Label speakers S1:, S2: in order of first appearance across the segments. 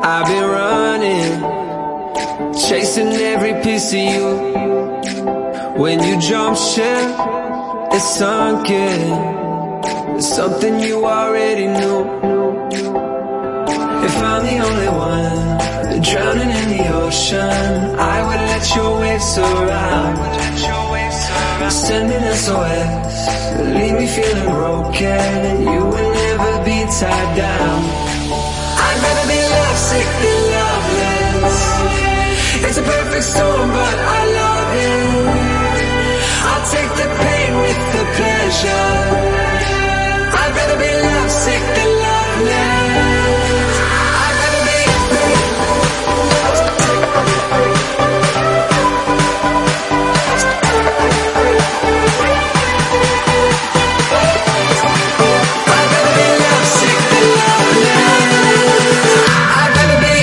S1: I've been running, chasing every piece of you. When you jump ship, it's sunken. It's something you already knew. If I'm the only one drowning in the ocean, I would let your waves surround. Sending SOS, leave me feeling broken. You will never be tied down. I'd rather be lovesick than loveless. It's a perfect storm, but I love it. I'll take the pain with the pleasure. I'd rather be lovesick than loveless. I'd rather be lovesick than loveless. I'd rather be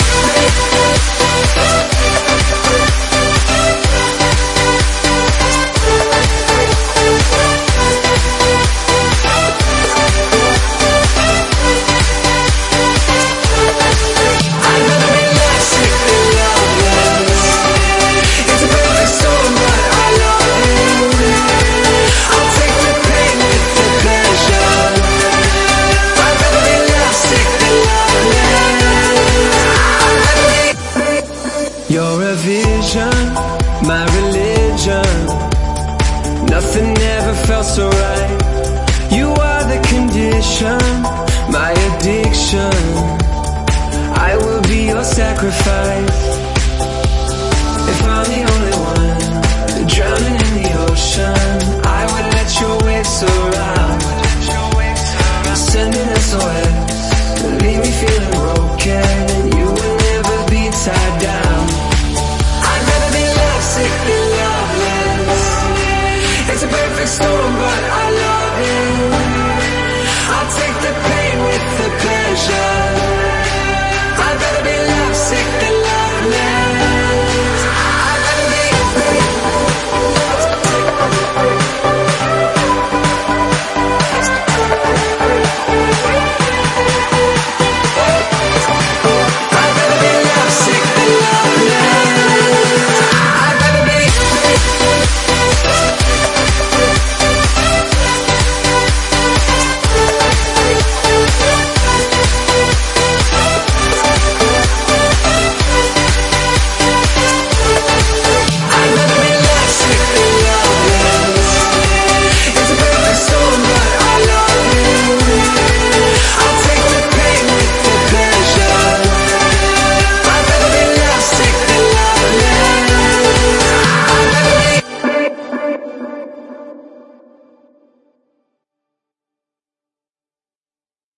S1: You're a vision, my religion. Nothing ever felt so right. You are the condition, my addiction. I will be your sacrifice. If I'm the